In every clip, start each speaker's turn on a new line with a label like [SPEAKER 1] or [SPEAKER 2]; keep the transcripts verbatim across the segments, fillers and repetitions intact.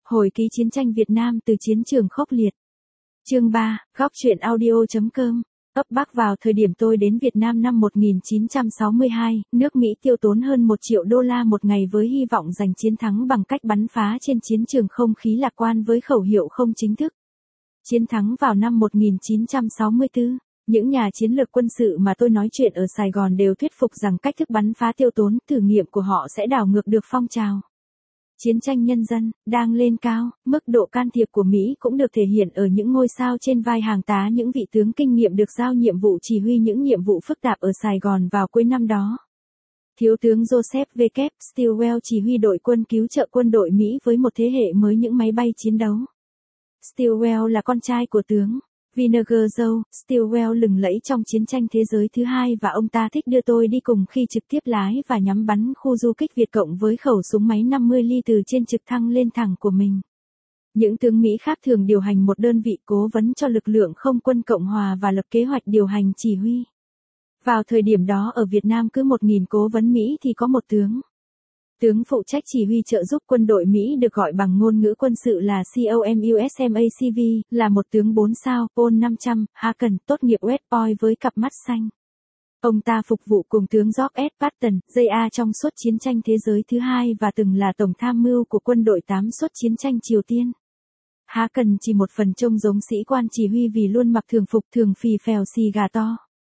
[SPEAKER 1] Hồi ký chiến tranh Việt Nam từ chiến trường khốc liệt. Chương ba, góc truyện audio.com. Ấp Bắc vào thời điểm tôi đến Việt Nam năm một nghìn chín trăm sáu mươi hai, nước Mỹ tiêu tốn hơn một triệu đô la một ngày với hy vọng giành chiến thắng bằng cách bắn phá trên chiến trường không khí lạc quan với khẩu hiệu không chính thức. Chiến thắng vào năm một nghìn chín trăm sáu mươi tư. Những nhà chiến lược quân sự mà tôi nói chuyện ở Sài Gòn đều thuyết phục rằng cách thức bắn phá tiêu tốn, thử nghiệm của họ sẽ đảo ngược được phong trào. Chiến tranh nhân dân, đang lên cao, mức độ can thiệp của Mỹ cũng được thể hiện ở những ngôi sao trên vai hàng tá những vị tướng kinh nghiệm được giao nhiệm vụ chỉ huy những nhiệm vụ phức tạp ở Sài Gòn vào cuối năm đó. Thiếu tướng Joseph W. Stilwell chỉ huy đội quân cứu trợ quân đội Mỹ với một thế hệ mới những máy bay chiến đấu. Stilwell là con trai của tướng Vinegar Joe Stilwell lừng lẫy trong chiến tranh thế giới thứ hai và ông ta thích đưa tôi đi cùng khi trực tiếp lái và nhắm bắn khu du kích Việt Cộng với khẩu súng máy năm mươi ly từ trên trực thăng lên thẳng của mình. Những tướng Mỹ khác thường điều hành một đơn vị cố vấn cho lực lượng không quân Cộng hòa và lập kế hoạch điều hành chỉ huy. Vào thời điểm đó ở Việt Nam cứ một nghìn cố vấn Mỹ thì có một tướng. Tướng phụ trách chỉ huy trợ giúp quân đội Mỹ được gọi bằng ngôn ngữ quân sự là COMUSMACV, là một tướng bốn sao, Paul năm trăm, Haken, tốt nghiệp West Point với cặp mắt xanh. Ông ta phục vụ cùng tướng George S. Patton, J A trong suốt chiến tranh thế giới thứ hai và từng là tổng tham mưu của quân đội tám suốt chiến tranh Triều Tiên. Haken chỉ một phần trông giống sĩ quan chỉ huy vì luôn mặc thường phục thường phì phèo xì gà to.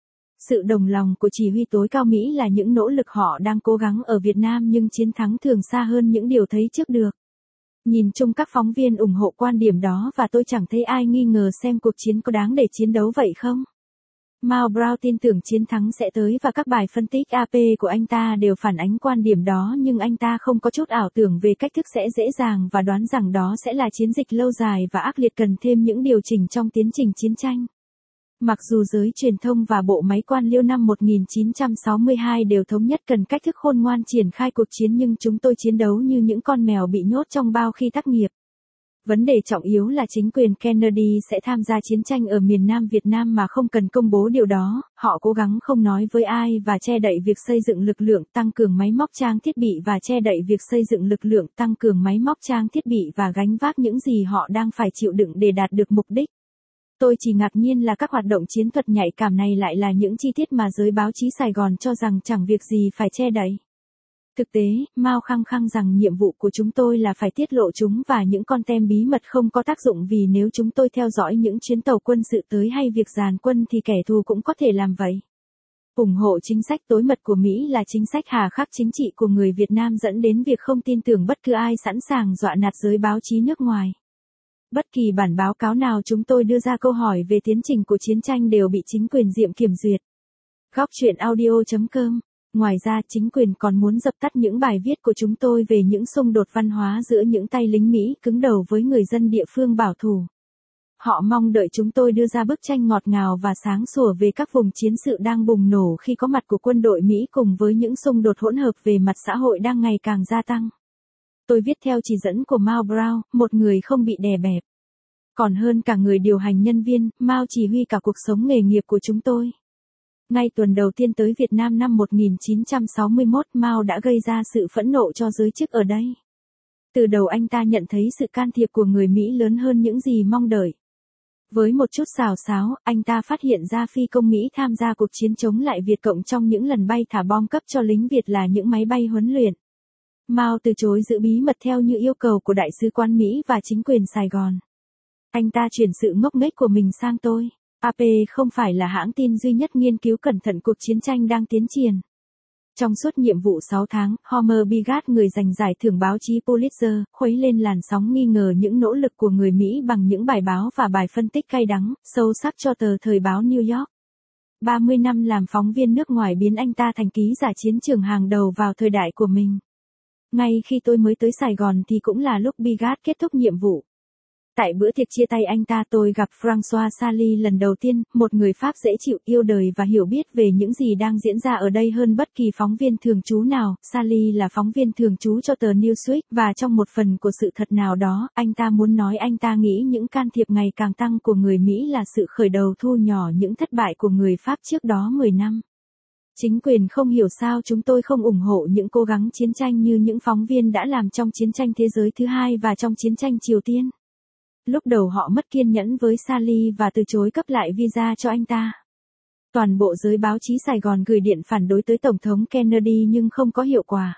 [SPEAKER 1] Sự đồng lòng của chỉ huy tối cao Mỹ là những nỗ lực họ đang cố gắng ở Việt Nam nhưng chiến thắng thường xa hơn những điều thấy trước được. Nhìn chung các phóng viên ủng hộ quan điểm đó và tôi chẳng thấy ai nghi ngờ xem cuộc chiến có đáng để chiến đấu vậy không. Mao Brown tin tưởng chiến thắng sẽ tới và các bài phân tích a pê của anh ta đều phản ánh quan điểm đó nhưng anh ta không có chút ảo tưởng về cách thức sẽ dễ dàng và đoán rằng đó sẽ là chiến dịch lâu dài và ác liệt cần thêm những điều chỉnh trong tiến trình chiến tranh. Mặc dù giới truyền thông và bộ máy quan liêu năm một nghìn chín trăm sáu mươi hai đều thống nhất cần cách thức khôn ngoan triển khai cuộc chiến nhưng chúng tôi chiến đấu như những con mèo bị nhốt trong bao khi tác nghiệp. Vấn đề trọng yếu là chính quyền Kennedy sẽ tham gia chiến tranh ở miền Nam Việt Nam mà không cần công bố điều đó, họ cố gắng không nói với ai và che đậy việc xây dựng lực lượng tăng cường máy móc trang thiết bị và che đậy việc xây dựng lực lượng tăng cường máy móc trang thiết bị và gánh vác những gì họ đang phải chịu đựng để đạt được mục đích. Tôi chỉ ngạc nhiên là các hoạt động chiến thuật nhạy cảm này lại là những chi tiết mà giới báo chí Sài Gòn cho rằng chẳng việc gì phải che đậy. Thực tế, Mao khăng khăng rằng nhiệm vụ của chúng tôi là phải tiết lộ chúng và những con tem bí mật không có tác dụng vì nếu chúng tôi theo dõi những chuyến tàu quân sự tới hay việc dàn quân thì kẻ thù cũng có thể làm vậy. Ủng hộ chính sách tối mật của Mỹ là chính sách hà khắc chính trị của người Việt Nam dẫn đến việc không tin tưởng bất cứ ai sẵn sàng dọa nạt giới báo chí nước ngoài. Bất kỳ bản báo cáo nào chúng tôi đưa ra câu hỏi về tiến trình của chiến tranh đều bị chính quyền Diệm kiểm duyệt. Góc truyện audio.com. Ngoài ra chính quyền còn muốn dập tắt những bài viết của chúng tôi về những xung đột văn hóa giữa những tay lính Mỹ cứng đầu với người dân địa phương bảo thủ. Họ mong đợi chúng tôi đưa ra bức tranh ngọt ngào và sáng sủa về các vùng chiến sự đang bùng nổ khi có mặt của quân đội Mỹ cùng với những xung đột hỗn hợp về mặt xã hội đang ngày càng gia tăng. Tôi viết theo chỉ dẫn của Mao Brown, một người không bị đè bẹp. Còn hơn cả người điều hành nhân viên, Mao chỉ huy cả cuộc sống nghề nghiệp của chúng tôi. Ngay tuần đầu tiên tới Việt Nam năm một nghìn chín trăm sáu mươi mốt, Mao đã gây ra sự phẫn nộ cho giới chức ở đây. Từ đầu anh ta nhận thấy sự can thiệp của người Mỹ lớn hơn những gì mong đợi. Với một chút xào xáo, anh ta phát hiện ra phi công Mỹ tham gia cuộc chiến chống lại Việt Cộng trong những lần bay thả bom cấp cho lính Việt là những máy bay huấn luyện. Mao từ chối giữ bí mật theo như yêu cầu của Đại sứ quán Mỹ và chính quyền Sài Gòn. Anh ta chuyển sự ngốc nghếch của mình sang tôi. a pê không phải là hãng tin duy nhất nghiên cứu cẩn thận cuộc chiến tranh đang tiến triển. Trong suốt nhiệm vụ sáu tháng, Homer Bigard, người giành giải thưởng báo chí Pulitzer, khuấy lên làn sóng nghi ngờ những nỗ lực của người Mỹ bằng những bài báo và bài phân tích cay đắng, sâu sắc cho tờ thời báo New York. ba mươi năm làm phóng viên nước ngoài biến anh ta thành ký giả chiến trường hàng đầu vào thời đại của mình. Ngay khi tôi mới tới Sài Gòn thì cũng là lúc Bigard kết thúc nhiệm vụ. Tại bữa tiệc chia tay anh ta tôi gặp François Sally lần đầu tiên, một người Pháp dễ chịu, yêu đời và hiểu biết về những gì đang diễn ra ở đây hơn bất kỳ phóng viên thường trú nào. Sally là phóng viên thường trú cho tờ Newsweek và trong một phần của sự thật nào đó, anh ta muốn nói anh ta nghĩ những can thiệp ngày càng tăng của người Mỹ là sự khởi đầu thu nhỏ những thất bại của người Pháp trước đó mười năm. Chính quyền không hiểu sao chúng tôi không ủng hộ những cố gắng chiến tranh như những phóng viên đã làm trong chiến tranh thế giới thứ hai và trong chiến tranh Triều Tiên. Lúc đầu họ mất kiên nhẫn với Sally và từ chối cấp lại visa cho anh ta. Toàn bộ giới báo chí Sài Gòn gửi điện phản đối tới Tổng thống Kennedy nhưng không có hiệu quả.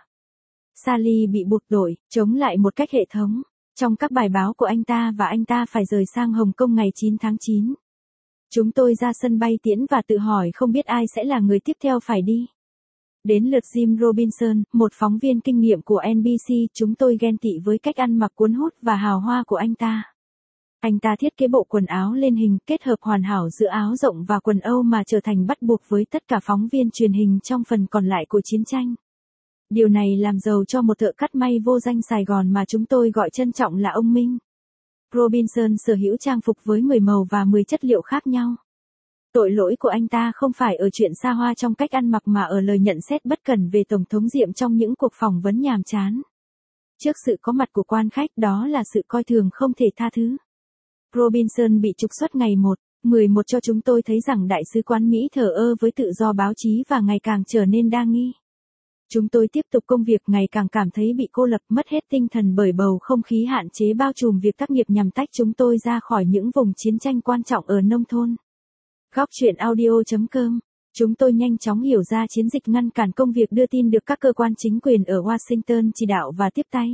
[SPEAKER 1] Sally bị buộc tội, chống lại một cách hệ thống. Trong các bài báo của anh ta và anh ta phải rời sang Hồng Kông ngày chín tháng chín. Chúng tôi ra sân bay tiễn và tự hỏi không biết ai sẽ là người tiếp theo phải đi. Đến lượt Jim Robinson, một phóng viên kinh nghiệm của en bê xê, chúng tôi ghen tị với cách ăn mặc cuốn hút và hào hoa của anh ta. Anh ta thiết kế bộ quần áo lên hình kết hợp hoàn hảo giữa áo rộng và quần Âu mà trở thành bắt buộc với tất cả phóng viên truyền hình trong phần còn lại của chiến tranh. Điều này làm giàu cho một thợ cắt may vô danh Sài Gòn mà chúng tôi gọi trân trọng là ông Minh. Robinson sở hữu trang phục với mười màu và mười chất liệu khác nhau. Tội lỗi của anh ta không phải ở chuyện xa hoa trong cách ăn mặc mà ở lời nhận xét bất cẩn về Tổng thống Diệm trong những cuộc phỏng vấn nhàm chán. Trước sự có mặt của quan khách đó là sự coi thường không thể tha thứ. Robinson bị trục xuất ngày một, mười một cho chúng tôi thấy rằng Đại sứ quán Mỹ thờ ơ với tự do báo chí và ngày càng trở nên đa nghi. Chúng tôi tiếp tục công việc ngày càng cảm thấy bị cô lập mất hết tinh thần bởi bầu không khí hạn chế bao trùm việc tác nghiệp nhằm tách chúng tôi ra khỏi những vùng chiến tranh quan trọng ở nông thôn. Góc chuyện audio chấm com. Chúng tôi nhanh chóng hiểu ra chiến dịch ngăn cản công việc đưa tin được các cơ quan chính quyền ở Washington chỉ đạo và tiếp tay.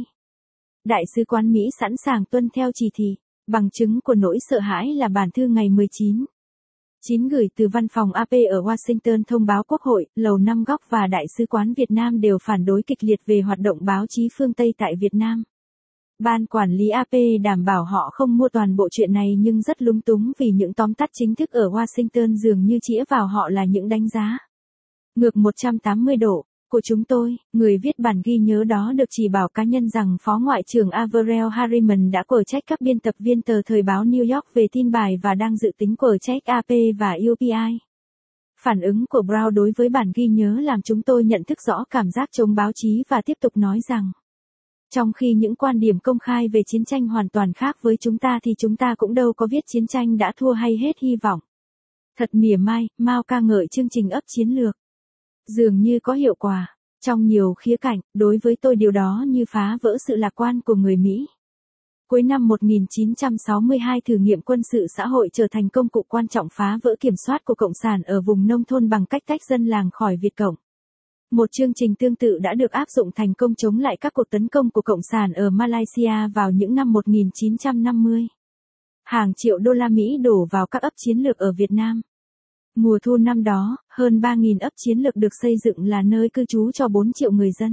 [SPEAKER 1] Đại sứ quán Mỹ sẵn sàng tuân theo chỉ thị. Bằng chứng của nỗi sợ hãi là bản thư ngày mười chín chín gửi từ văn phòng a pê ở Washington thông báo Quốc hội, Lầu Năm Góc và Đại sứ quán Việt Nam đều phản đối kịch liệt về hoạt động báo chí phương Tây tại Việt Nam. Ban quản lý a pê đảm bảo họ không mua toàn bộ chuyện này nhưng rất lúng túng vì những tóm tắt chính thức ở Washington dường như chĩa vào họ là những đánh giá ngược một trăm tám mươi độ của chúng tôi. Người viết bản ghi nhớ đó được chỉ bảo cá nhân rằng Phó Ngoại trưởng Averell Harriman đã quở trách các biên tập viên tờ Thời báo New York về tin bài và đang dự tính quở trách a pê và u pê i. Phản ứng của Brown đối với bản ghi nhớ làm chúng tôi nhận thức rõ cảm giác chống báo chí và tiếp tục nói rằng trong khi những quan điểm công khai về chiến tranh hoàn toàn khác với chúng ta thì chúng ta cũng đâu có viết chiến tranh đã thua hay hết hy vọng. Thật mỉa mai, Mao ca ngợi chương trình ấp chiến lược. Dường như có hiệu quả. Trong nhiều khía cạnh, đối với tôi điều đó như phá vỡ sự lạc quan của người Mỹ. Cuối năm một nghìn chín trăm sáu mươi hai thử nghiệm quân sự xã hội trở thành công cụ quan trọng phá vỡ kiểm soát của Cộng sản ở vùng nông thôn bằng cách tách dân làng khỏi Việt Cộng. Một chương trình tương tự đã được áp dụng thành công chống lại các cuộc tấn công của Cộng sản ở Malaysia vào những năm một nghìn chín trăm năm mươi. Hàng triệu đô la Mỹ đổ vào các ấp chiến lược ở Việt Nam. Mùa thu năm đó, hơn ba nghìn ấp chiến lược được xây dựng là nơi cư trú cho bốn triệu người dân.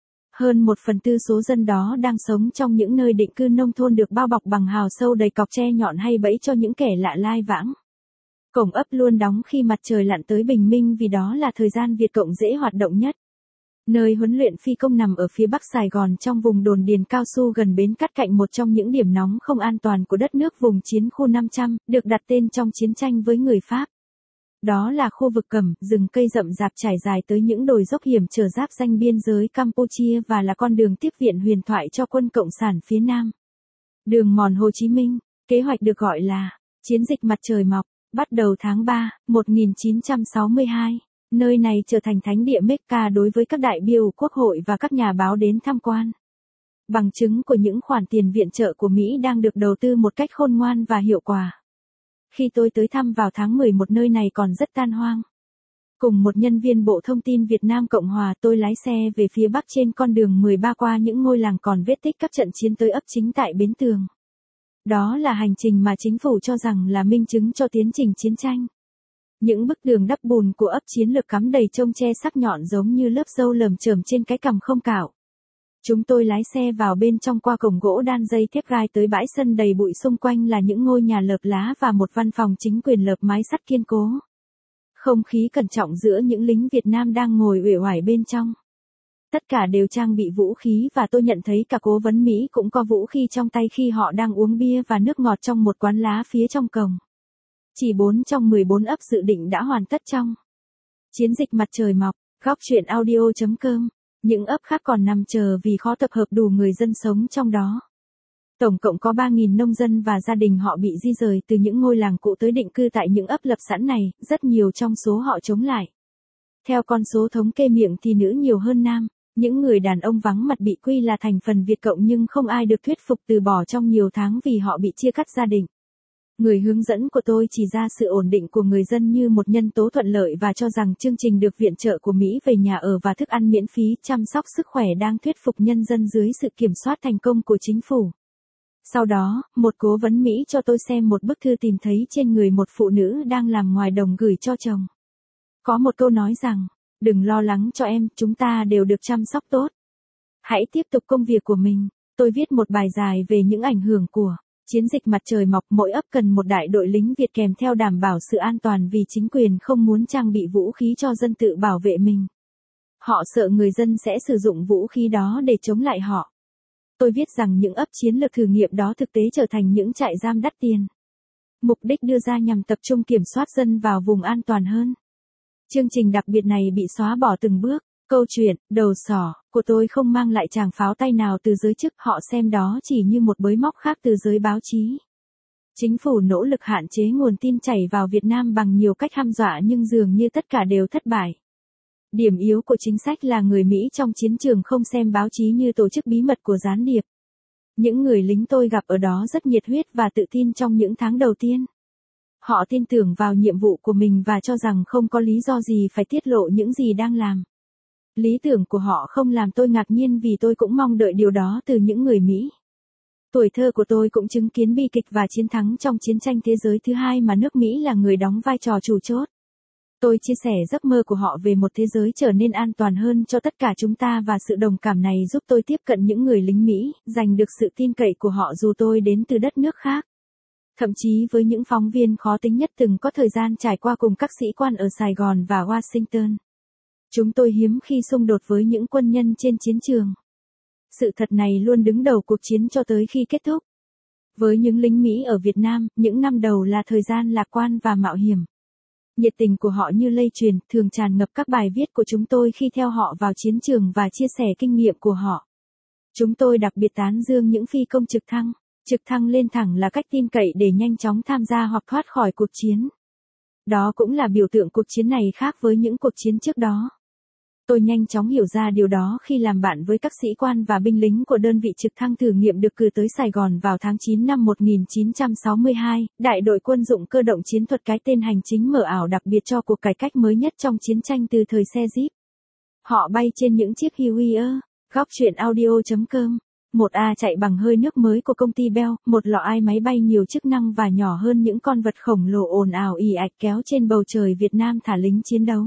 [SPEAKER 1] Hơn một phần tư số dân đó đang sống trong những nơi định cư nông thôn được bao bọc bằng hào sâu đầy cọc tre nhọn hay bẫy cho những kẻ lạ lai vãng. Cổng ấp luôn đóng khi mặt trời lặn tới bình minh vì đó là thời gian Việt Cộng dễ hoạt động nhất. Nơi huấn luyện phi công nằm ở phía bắc Sài Gòn trong vùng đồn điền cao su gần bến cát cạnh một trong những điểm nóng không an toàn của đất nước vùng chiến khu năm trăm, được đặt tên trong chiến tranh với người Pháp. Đó là khu vực Cẩm, rừng cây rậm rạp trải dài tới những đồi dốc hiểm trở giáp ranh biên giới Campuchia và là con đường tiếp viện huyền thoại cho quân Cộng sản phía Nam. Đường mòn Hồ Chí Minh, kế hoạch được gọi là Chiến dịch Mặt trời mọc, bắt đầu tháng ba, một nghìn chín trăm sáu mươi hai. Nơi này trở thành thánh địa Mecca đối với các đại biểu quốc hội và các nhà báo đến tham quan. Bằng chứng của những khoản tiền viện trợ của Mỹ đang được đầu tư một cách khôn ngoan và hiệu quả. Khi tôi tới thăm vào tháng mười một nơi này còn rất tan hoang. Cùng một nhân viên Bộ Thông tin Việt Nam Cộng Hòa tôi lái xe về phía bắc trên con đường mười ba qua những ngôi làng còn vết tích các trận chiến tới ấp chính tại Bến Tường. Đó là hành trình mà chính phủ cho rằng là minh chứng cho tiến trình chiến tranh. Những bức tường đắp bùn của ấp chiến lược cắm đầy chông tre sắc nhọn giống như lớp râu lởm chởm trên cái cằm không cạo. Chúng tôi lái xe vào bên trong qua cổng gỗ đan dây thép gai tới bãi sân đầy bụi xung quanh là những ngôi nhà lợp lá và một văn phòng chính quyền lợp mái sắt kiên cố. Không khí cẩn trọng giữa những lính Việt Nam đang ngồi uể oải bên trong. Tất cả đều trang bị vũ khí và tôi nhận thấy cả cố vấn Mỹ cũng có vũ khí trong tay khi họ đang uống bia và nước ngọt trong một quán lá phía trong cổng. Chỉ bốn trong mười bốn ấp dự định đã hoàn tất trong chiến dịch Mặt trời mọc. Góc chuyện audio chấm com. Những ấp khác còn nằm chờ vì khó tập hợp đủ người dân sống trong đó. Tổng cộng có ba nghìn nông dân và gia đình họ bị di rời từ những ngôi làng cũ tới định cư tại những ấp lập sẵn này, rất nhiều trong số họ chống lại. Theo con số thống kê miệng thì nữ nhiều hơn nam. Những người đàn ông vắng mặt bị quy là thành phần Việt Cộng nhưng không ai được thuyết phục từ bỏ trong nhiều tháng vì họ bị chia cắt gia đình. Người hướng dẫn của tôi chỉ ra sự ổn định của người dân như một nhân tố thuận lợi và cho rằng chương trình được viện trợ của Mỹ về nhà ở và thức ăn miễn phí chăm sóc sức khỏe đang thuyết phục nhân dân dưới sự kiểm soát thành công của chính phủ. Sau đó, một cố vấn Mỹ cho tôi xem một bức thư tìm thấy trên người một phụ nữ đang làm ngoài đồng gửi cho chồng. Có một câu nói rằng, đừng lo lắng cho em, chúng ta đều được chăm sóc tốt. Hãy tiếp tục công việc của mình. Tôi viết một bài dài về những ảnh hưởng của chiến dịch mặt trời mọc. Mỗi ấp cần một đại đội lính Việt kèm theo đảm bảo sự an toàn vì chính quyền không muốn trang bị vũ khí cho dân tự bảo vệ mình. Họ sợ người dân sẽ sử dụng vũ khí đó để chống lại họ. Tôi viết rằng những ấp chiến lược thử nghiệm đó thực tế trở thành những trại giam đắt tiền. Mục đích đưa ra nhằm tập trung kiểm soát dân vào vùng an toàn hơn. Chương trình đặc biệt này bị xóa bỏ từng bước. Câu chuyện, đầu sỏ, của tôi không mang lại tràng pháo tay nào từ giới chức, họ xem đó chỉ như một bới móc khác từ giới báo chí. Chính phủ nỗ lực hạn chế nguồn tin chảy vào Việt Nam bằng nhiều cách hăm dọa nhưng dường như tất cả đều thất bại. Điểm yếu của chính sách là người Mỹ trong chiến trường không xem báo chí như tổ chức bí mật của gián điệp. Những người lính tôi gặp ở đó rất nhiệt huyết và tự tin trong những tháng đầu tiên. Họ tin tưởng vào nhiệm vụ của mình và cho rằng không có lý do gì phải tiết lộ những gì đang làm. Lý tưởng của họ không làm tôi ngạc nhiên vì tôi cũng mong đợi điều đó từ những người Mỹ. Tuổi thơ của tôi cũng chứng kiến bi kịch và chiến thắng trong chiến tranh thế giới thứ hai mà nước Mỹ là người đóng vai trò chủ chốt. Tôi chia sẻ giấc mơ của họ về một thế giới trở nên an toàn hơn cho tất cả chúng ta và sự đồng cảm này giúp tôi tiếp cận những người lính Mỹ, giành được sự tin cậy của họ dù tôi đến từ đất nước khác. Thậm chí với những phóng viên khó tính nhất từng có thời gian trải qua cùng các sĩ quan ở Sài Gòn và Washington. Chúng tôi hiếm khi xung đột với những quân nhân trên chiến trường. Sự thật này luôn đứng đầu cuộc chiến cho tới khi kết thúc. Với những lính Mỹ ở Việt Nam, những năm đầu là thời gian lạc quan và mạo hiểm. Nhiệt tình của họ như lây truyền, thường tràn ngập các bài viết của chúng tôi khi theo họ vào chiến trường và chia sẻ kinh nghiệm của họ. Chúng tôi đặc biệt tán dương những phi công trực thăng. Trực thăng lên thẳng là cách tin cậy để nhanh chóng tham gia hoặc thoát khỏi cuộc chiến. Đó cũng là biểu tượng cuộc chiến này khác với những cuộc chiến trước đó. Tôi nhanh chóng hiểu ra điều đó khi làm bạn với các sĩ quan và binh lính của đơn vị trực thăng thử nghiệm được cử tới Sài Gòn vào tháng chín năm một nghìn chín trăm sáu mươi hai, đại đội quân dụng cơ động chiến thuật, cái tên hành chính mở ảo đặc biệt cho cuộc cải cách mới nhất trong chiến tranh từ thời xe Jeep. Họ bay trên những chiếc Huey. Góc truyện audio chấm com. một A chạy bằng hơi nước mới của công ty Bell, một lọ ai máy bay nhiều chức năng và nhỏ hơn những con vật khổng lồ ồn ào ì ạch kéo trên bầu trời Việt Nam thả lính chiến đấu.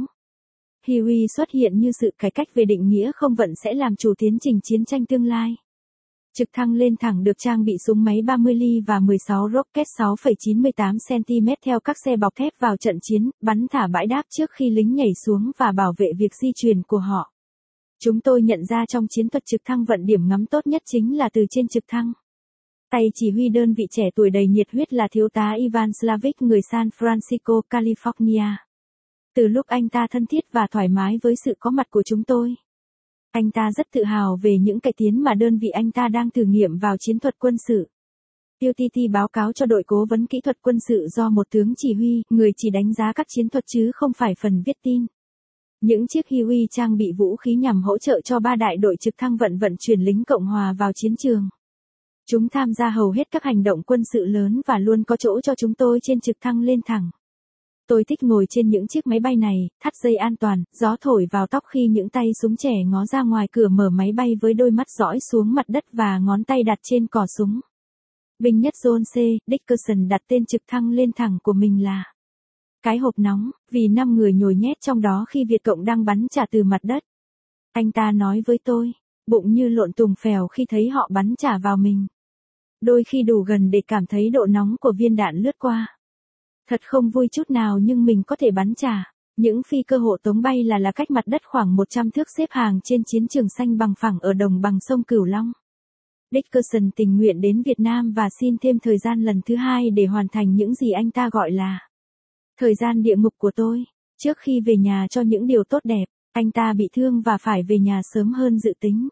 [SPEAKER 1] Huey xuất hiện như sự cải cách về định nghĩa không vận sẽ làm chủ tiến trình chiến tranh tương lai. Trực thăng lên thẳng được trang bị súng máy ba mươi ly và mười sáu rocket sáu phẩy chín mươi tám xăng ti mét theo các xe bọc thép vào trận chiến, bắn thả bãi đáp trước khi lính nhảy xuống và bảo vệ việc di chuyển của họ. Chúng tôi nhận ra trong chiến thuật trực thăng vận điểm ngắm tốt nhất chính là từ trên trực thăng. Tay chỉ huy đơn vị trẻ tuổi đầy nhiệt huyết là thiếu tá Ivan Slavic người San Francisco, California. Từ lúc anh ta thân thiết và thoải mái với sự có mặt của chúng tôi. Anh ta rất tự hào về những cải tiến mà đơn vị anh ta đang thử nghiệm vào chiến thuật quân sự. pê tê tê báo cáo cho đội cố vấn kỹ thuật quân sự do một tướng chỉ huy, người chỉ đánh giá các chiến thuật chứ không phải phần viết tin. Những chiếc Huey trang bị vũ khí nhằm hỗ trợ cho ba đại đội trực thăng vận vận chuyển lính Cộng hòa vào chiến trường. Chúng tham gia hầu hết các hành động quân sự lớn và luôn có chỗ cho chúng tôi trên trực thăng lên thẳng. Tôi thích ngồi trên những chiếc máy bay này, thắt dây an toàn, gió thổi vào tóc khi những tay súng trẻ ngó ra ngoài cửa mở máy bay với đôi mắt dõi xuống mặt đất và ngón tay đặt trên cò súng. Binh nhất John C. Dickerson đặt tên trực thăng lên thẳng của mình là cái hộp nóng, vì năm người nhồi nhét trong đó khi Việt Cộng đang bắn trả từ mặt đất. Anh ta nói với tôi, bụng như lộn tùng phèo khi thấy họ bắn trả vào mình. Đôi khi đủ gần để cảm thấy độ nóng của viên đạn lướt qua. Thật không vui chút nào nhưng mình có thể bắn trả. Những phi cơ hộ tống bay là là cách mặt đất khoảng một trăm thước xếp hàng trên chiến trường xanh bằng phẳng ở đồng bằng sông Cửu Long. Dickerson tình nguyện đến Việt Nam và xin thêm thời gian lần thứ hai để hoàn thành những gì anh ta gọi là thời gian địa ngục của tôi. Trước khi về nhà cho những điều tốt đẹp, anh ta bị thương và phải về nhà sớm hơn dự tính.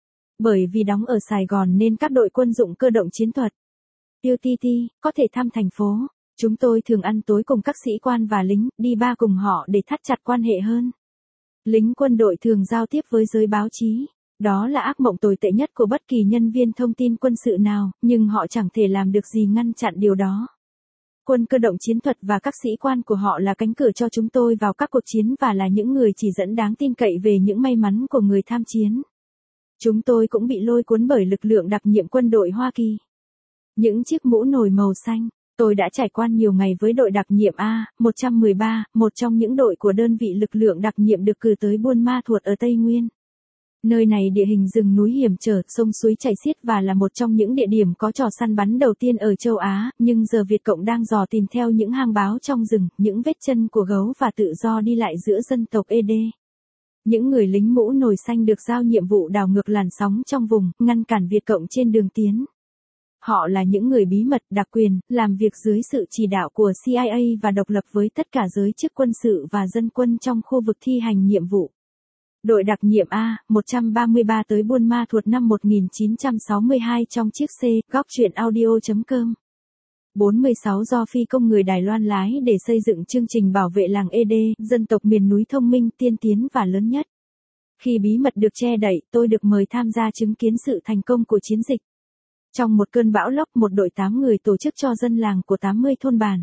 [SPEAKER 1] Bởi vì đóng ở Sài Gòn nên các đội quân dụng cơ động chiến thuật, pê tê tê, có thể thăm thành phố. Chúng tôi thường ăn tối cùng các sĩ quan và lính, đi bar cùng họ để thắt chặt quan hệ hơn. Lính quân đội thường giao tiếp với giới báo chí. Đó là ác mộng tồi tệ nhất của bất kỳ nhân viên thông tin quân sự nào, nhưng họ chẳng thể làm được gì ngăn chặn điều đó. Quân cơ động chiến thuật và các sĩ quan của họ là cánh cửa cho chúng tôi vào các cuộc chiến và là những người chỉ dẫn đáng tin cậy về những may mắn của người tham chiến. Chúng tôi cũng bị lôi cuốn bởi lực lượng đặc nhiệm quân đội Hoa Kỳ. Những chiếc mũ nồi màu xanh. Tôi đã trải qua nhiều ngày với đội đặc nhiệm A một trăm mười ba, một trong những đội của đơn vị lực lượng đặc nhiệm được cử tới Buôn Ma Thuột ở Tây Nguyên. Nơi này địa hình rừng núi hiểm trở, sông suối chảy xiết và là một trong những địa điểm có trò săn bắn đầu tiên ở châu Á, nhưng giờ Việt Cộng đang dò tìm theo những hang báo trong rừng, những vết chân của gấu và tự do đi lại giữa dân tộc Ê Đê. Những người lính mũ nồi xanh được giao nhiệm vụ đảo ngược làn sóng trong vùng, ngăn cản Việt Cộng trên đường tiến. Họ là những người bí mật, đặc quyền, làm việc dưới sự chỉ đạo của C I A và độc lập với tất cả giới chức quân sự và dân quân trong khu vực thi hành nhiệm vụ. Đội đặc nhiệm A một trăm ba mươi ba tới Buôn Ma Thuột năm một nghìn chín trăm sáu mươi hai trong chiếc C, góc truyện audio chấm com. bốn mươi sáu do phi công người Đài Loan lái để xây dựng chương trình bảo vệ làng Ê Đê, dân tộc miền núi thông minh, tiên tiến và lớn nhất. Khi bí mật được che đậy, tôi được mời tham gia chứng kiến sự thành công của chiến dịch. Trong một cơn bão lốc, một đội tám người tổ chức cho dân làng của tám mươi thôn bản.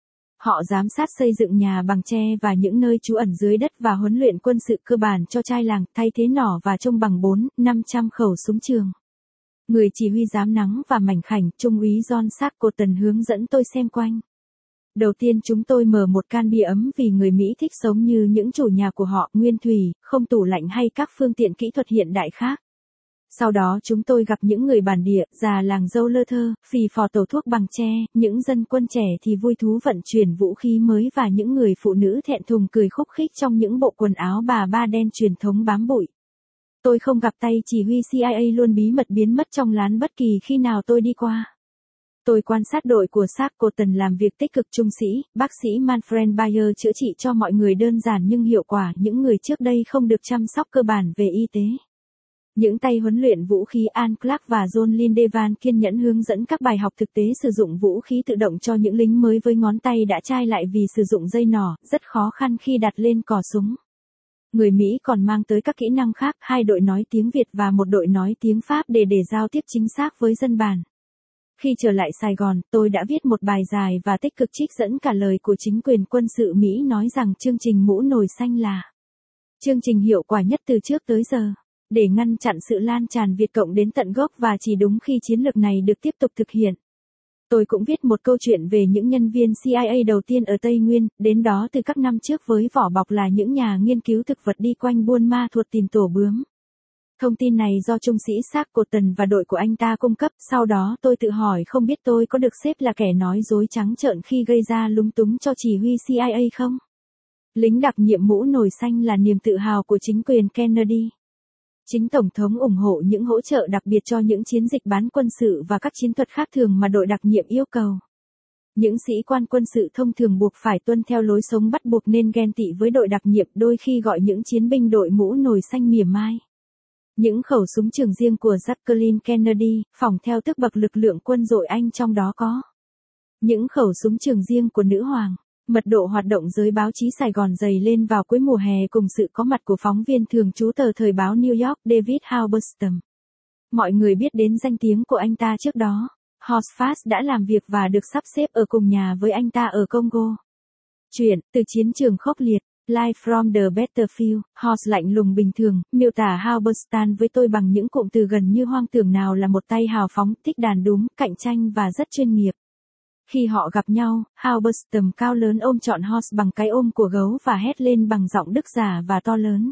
[SPEAKER 1] Họ giám sát xây dựng nhà bằng tre và những nơi trú ẩn dưới đất và huấn luyện quân sự cơ bản cho trai làng, thay thế nỏ và trông bằng bốn, năm trăm khẩu súng trường. Người chỉ huy dám nắng và mảnh khảnh, Trung úy John Shackleton hướng dẫn tôi xem quanh. Đầu tiên chúng tôi mở một can bia ấm vì người Mỹ thích sống như những chủ nhà của họ, nguyên thủy, không tủ lạnh hay các phương tiện kỹ thuật hiện đại khác. Sau đó chúng tôi gặp những người bản địa, già làng dâu lơ thơ, phì phò tẩu thuốc bằng tre, những dân quân trẻ thì vui thú vận chuyển vũ khí mới và những người phụ nữ thẹn thùng cười khúc khích trong những bộ quần áo bà ba đen truyền thống bám bụi. Tôi không gặp tay chỉ huy C I A luôn bí mật biến mất trong lán bất kỳ khi nào tôi đi qua. Tôi quan sát đội của Shackleton làm việc tích cực. Trung sĩ, bác sĩ Manfred Bayer chữa trị cho mọi người đơn giản nhưng hiệu quả, những người trước đây không được chăm sóc cơ bản về y tế. Những tay huấn luyện vũ khí An Clark và John Lindevan kiên nhẫn hướng dẫn các bài học thực tế sử dụng vũ khí tự động cho những lính mới với ngón tay đã chai lại vì sử dụng dây nỏ, rất khó khăn khi đặt lên cò súng. Người Mỹ còn mang tới các kỹ năng khác, hai đội nói tiếng Việt và một đội nói tiếng Pháp để để giao tiếp chính xác với dân bản. Khi trở lại Sài Gòn, tôi đã viết một bài dài và tích cực trích dẫn cả lời của chính quyền quân sự Mỹ nói rằng chương trình mũ nồi xanh là chương trình hiệu quả nhất từ trước tới giờ. Để ngăn chặn sự lan tràn Việt Cộng đến tận gốc và chỉ đúng khi chiến lược này được tiếp tục thực hiện. Tôi cũng viết một câu chuyện về những nhân viên C I A đầu tiên ở Tây Nguyên, đến đó từ các năm trước với vỏ bọc là những nhà nghiên cứu thực vật đi quanh Buôn Ma Thuột tìm tổ bướm. Thông tin này do trung sĩ Shackleton và đội của anh ta cung cấp, sau đó tôi tự hỏi không biết tôi có được xếp là kẻ nói dối trắng trợn khi gây ra lúng túng cho chỉ huy C I A không? Lính đặc nhiệm mũ nồi xanh là niềm tự hào của chính quyền Kennedy. Chính Tổng thống ủng hộ những hỗ trợ đặc biệt cho những chiến dịch bán quân sự và các chiến thuật khác thường mà đội đặc nhiệm yêu cầu. Những sĩ quan quân sự thông thường buộc phải tuân theo lối sống bắt buộc nên ghen tị với đội đặc nhiệm, đôi khi gọi những chiến binh đội mũ nồi xanh mỉa mai. Những khẩu súng trường riêng của Jacqueline Kennedy, phỏng theo tước bậc lực lượng quân đội Anh trong đó có. Những khẩu súng trường riêng của nữ hoàng. Mật độ hoạt động giới báo chí Sài Gòn dày lên vào cuối mùa hè cùng sự có mặt của phóng viên thường trú tờ thời báo New York David Halberstam. Mọi người biết đến danh tiếng của anh ta trước đó. Horsfast đã làm việc và được sắp xếp ở cùng nhà với anh ta ở Congo. Chuyện, từ chiến trường khốc liệt, Live from the Battlefield, Horst lạnh lùng bình thường, miêu tả Halberstam với tôi bằng những cụm từ gần như hoang tưởng nào là một tay hào phóng, thích đàn đúng, cạnh tranh và rất chuyên nghiệp. Khi họ gặp nhau, Halberstam cao lớn ôm trọn Horst bằng cái ôm của gấu và hét lên bằng giọng Đức giả và to lớn.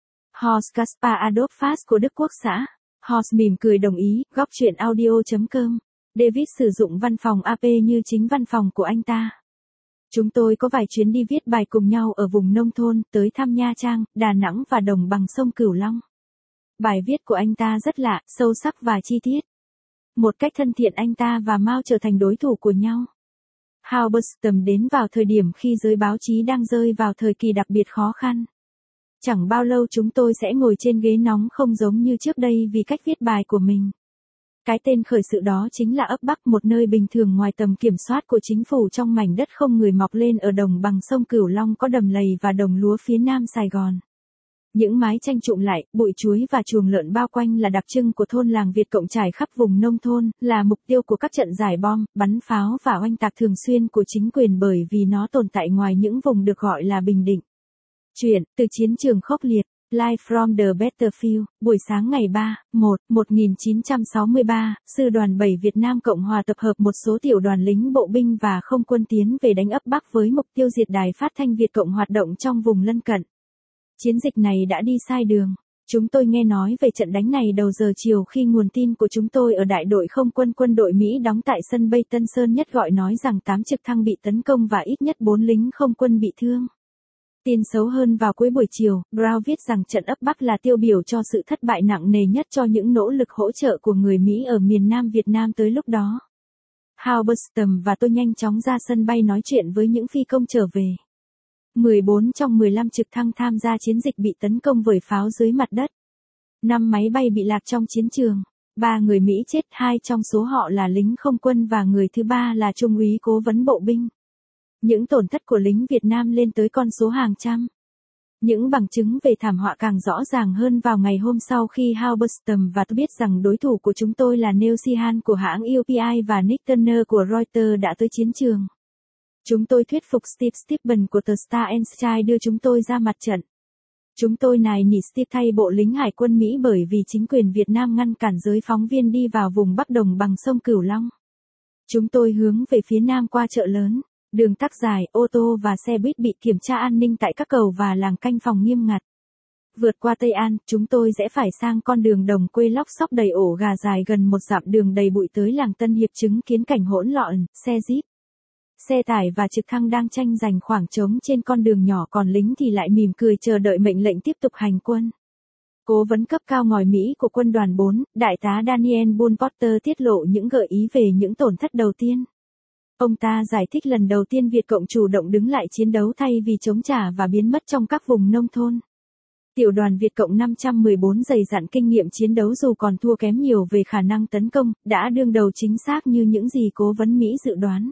[SPEAKER 1] Horst Kaspar Adolf Fass của Đức Quốc xã. Horst mỉm cười đồng ý, góc truyện audio chấm com. David sử dụng văn phòng a pê như chính văn phòng của anh ta. Chúng tôi có vài chuyến đi viết bài cùng nhau ở vùng nông thôn, tới thăm Nha Trang, Đà Nẵng và đồng bằng sông Cửu Long. Bài viết của anh ta rất lạ, sâu sắc và chi tiết. Một cách thân thiện anh ta và Mao trở thành đối thủ của nhau. Halberstam đến vào thời điểm khi giới báo chí đang rơi vào thời kỳ đặc biệt khó khăn. Chẳng bao lâu chúng tôi sẽ ngồi trên ghế nóng không giống như trước đây vì cách viết bài của mình. Cái tên khởi sự đó chính là ấp Bắc, một nơi bình thường ngoài tầm kiểm soát của chính phủ trong mảnh đất không người mọc lên ở đồng bằng sông Cửu Long có đầm lầy và đồng lúa phía nam Sài Gòn. Những mái tranh trụm lại, bụi chuối và chuồng lợn bao quanh là đặc trưng của thôn làng Việt Cộng trải khắp vùng nông thôn, là mục tiêu của các trận giải bom, bắn pháo và oanh tạc thường xuyên của chính quyền bởi vì nó tồn tại ngoài những vùng được gọi là bình định. Chuyện, từ chiến trường khốc liệt. Live from the Battlefield, buổi sáng ngày ba, một, một nghìn chín trăm sáu mươi ba, Sư đoàn bảy Việt Nam Cộng Hòa tập hợp một số tiểu đoàn lính bộ binh và không quân tiến về đánh ấp Bắc với mục tiêu diệt đài phát thanh Việt Cộng hoạt động trong vùng lân cận. Chiến dịch này đã đi sai đường. Chúng tôi nghe nói về trận đánh này đầu giờ chiều khi nguồn tin của chúng tôi ở đại đội không quân quân đội Mỹ đóng tại sân bay Tân Sơn Nhất gọi nói rằng tám trực thăng bị tấn công và ít nhất bốn lính không quân bị thương. Tin xấu hơn vào cuối buổi chiều, Brown viết rằng trận ấp Bắc là tiêu biểu cho sự thất bại nặng nề nhất cho những nỗ lực hỗ trợ của người Mỹ ở miền Nam Việt Nam tới lúc đó. Halberstam và tôi nhanh chóng ra sân bay nói chuyện với những phi công trở về. mười bốn trong mười lăm trực thăng tham gia chiến dịch bị tấn công bởi pháo dưới mặt đất. năm máy bay bị lạc trong chiến trường. ba người Mỹ chết, hai trong số họ là lính không quân và người thứ ba là trung úy cố vấn bộ binh. Những tổn thất của lính Việt Nam lên tới con số hàng trăm. Những bằng chứng về thảm họa càng rõ ràng hơn vào ngày hôm sau khi Halberstam và tôi biết rằng đối thủ của chúng tôi là Neil Sheehan của hãng U P I và Nick Turner của Reuters đã tới chiến trường. Chúng tôi thuyết phục Steve Stephen của tờ Star and Stripes đưa chúng tôi ra mặt trận. Chúng tôi nài nỉ Steve thay bộ lính hải quân Mỹ bởi vì chính quyền Việt Nam ngăn cản giới phóng viên đi vào vùng Bắc Đồng bằng sông Cửu Long. Chúng tôi hướng về phía nam qua chợ lớn. Đường tắc dài, ô tô và xe buýt bị kiểm tra an ninh tại các cầu và làng canh phòng nghiêm ngặt. Vượt qua Tây An, chúng tôi rẽ phải sang con đường đồng quê lóc xóc đầy ổ gà dài gần một dặm đường đầy bụi tới làng Tân Hiệp chứng kiến cảnh hỗn loạn, xe jeep, xe tải và trực thăng đang tranh giành khoảng trống trên con đường nhỏ, còn lính thì lại mỉm cười chờ đợi mệnh lệnh tiếp tục hành quân. Cố vấn cấp cao ngòi Mỹ của quân đoàn bốn, đại tá Daniel Bull Porter tiết lộ những gợi ý về những tổn thất đầu tiên. Ông ta giải thích lần đầu tiên Việt Cộng chủ động đứng lại chiến đấu thay vì chống trả và biến mất trong các vùng nông thôn. Tiểu đoàn Việt Cộng năm trăm mười bốn dày dặn kinh nghiệm chiến đấu dù còn thua kém nhiều về khả năng tấn công, đã đương đầu chính xác như những gì cố vấn Mỹ dự đoán.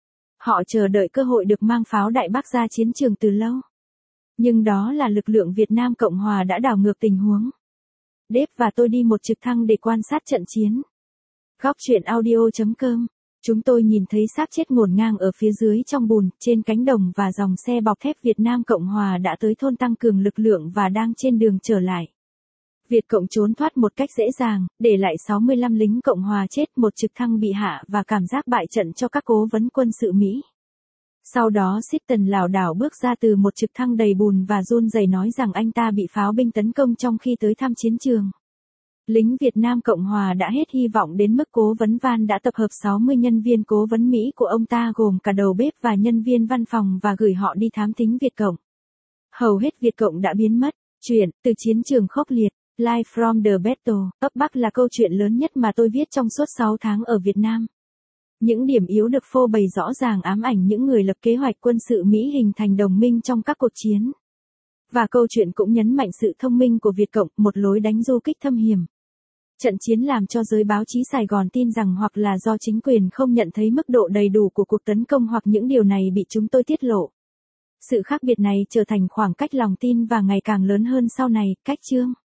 [SPEAKER 1] Họ chờ đợi cơ hội được mang pháo Đại Bác ra chiến trường từ lâu. Nhưng đó là lực lượng Việt Nam Cộng Hòa đã đảo ngược tình huống. Dave và tôi đi một trực thăng để quan sát trận chiến. Góc truyện audio chấm com. Chúng tôi nhìn thấy xác chết ngổn ngang ở phía dưới trong bùn, trên cánh đồng và dòng xe bọc thép Việt Nam Cộng Hòa đã tới thôn tăng cường lực lượng và đang trên đường trở lại. Việt Cộng trốn thoát một cách dễ dàng, để lại sáu mươi lăm lính Cộng Hòa chết, một trực thăng bị hạ và cảm giác bại trận cho các cố vấn quân sự Mỹ. Sau đó Sitton lảo đảo bước ra từ một trực thăng đầy bùn và run rẩy nói rằng anh ta bị pháo binh tấn công trong khi tới thăm chiến trường. Lính Việt Nam Cộng Hòa đã hết hy vọng đến mức cố vấn Van đã tập hợp sáu mươi nhân viên cố vấn Mỹ của ông ta gồm cả đầu bếp và nhân viên văn phòng và gửi họ đi thám thính Việt Cộng. Hầu hết Việt Cộng đã biến mất. Chuyện, từ chiến trường khốc liệt. Live from the Battle, ấp Bắc là câu chuyện lớn nhất mà tôi viết trong suốt sáu tháng ở Việt Nam. Những điểm yếu được phô bày rõ ràng ám ảnh những người lập kế hoạch quân sự Mỹ hình thành đồng minh trong các cuộc chiến. Và câu chuyện cũng nhấn mạnh sự thông minh của Việt Cộng, một lối đánh du kích thâm hiểm. Trận chiến làm cho giới báo chí Sài Gòn tin rằng hoặc là do chính quyền không nhận thấy mức độ đầy đủ của cuộc tấn công hoặc những điều này bị chúng tôi tiết lộ. Sự khác biệt này trở thành khoảng cách lòng tin và ngày càng lớn hơn sau này. Cách chương